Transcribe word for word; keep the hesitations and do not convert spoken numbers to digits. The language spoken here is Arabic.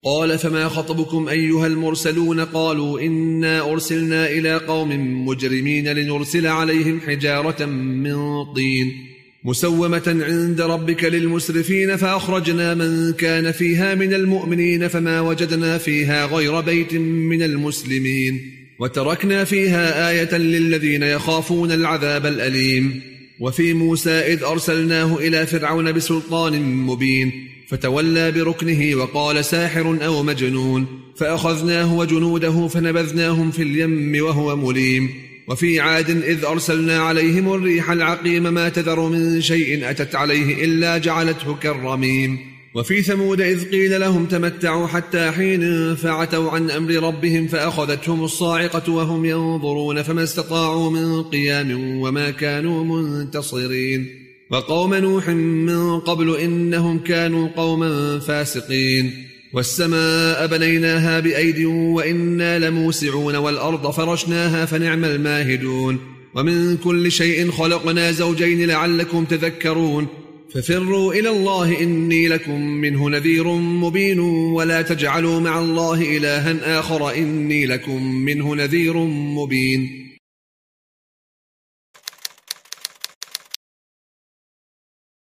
قال فما خطبكم أيها المرسلون قالوا إنا أرسلنا إلى قوم مجرمين لنرسل عليهم حجارة من طين مسومة عند ربك للمسرفين فأخرجنا من كان فيها من المؤمنين فما وجدنا فيها غير بيت من المسلمين وتركنا فيها آية للذين يخافون العذاب الأليم. وفي موسى إذ أرسلناه إلى فرعون بسلطان مبين فتولى بركنه وقال ساحر أو مجنون فأخذناه وجنوده فنبذناهم في اليم وهو مليم. وفي عاد إذ أرسلنا عليهم الريح العقيم ما تذر من شيء أتت عليه إلا جعلته كالرميم. وفي ثمود إذ قيل لهم تمتعوا حتى حين فعتوا عن أمر ربهم فأخذتهم الصاعقة وهم ينظرون فما استطاعوا من قيام وما كانوا منتصرين. وقوم نوح من قبل إنهم كانوا قوما فاسقين. والسماء بنيناها بأيد وإنا لموسعون والأرض فرشناها فنعم الماهدون. ومن كل شيء خلقنا زوجين لعلكم تذكرون ففروا إلى الله إني لكم منه نذير مبين ولا تجعلوا مع الله إلها آخر إني لكم منه نذير مبين.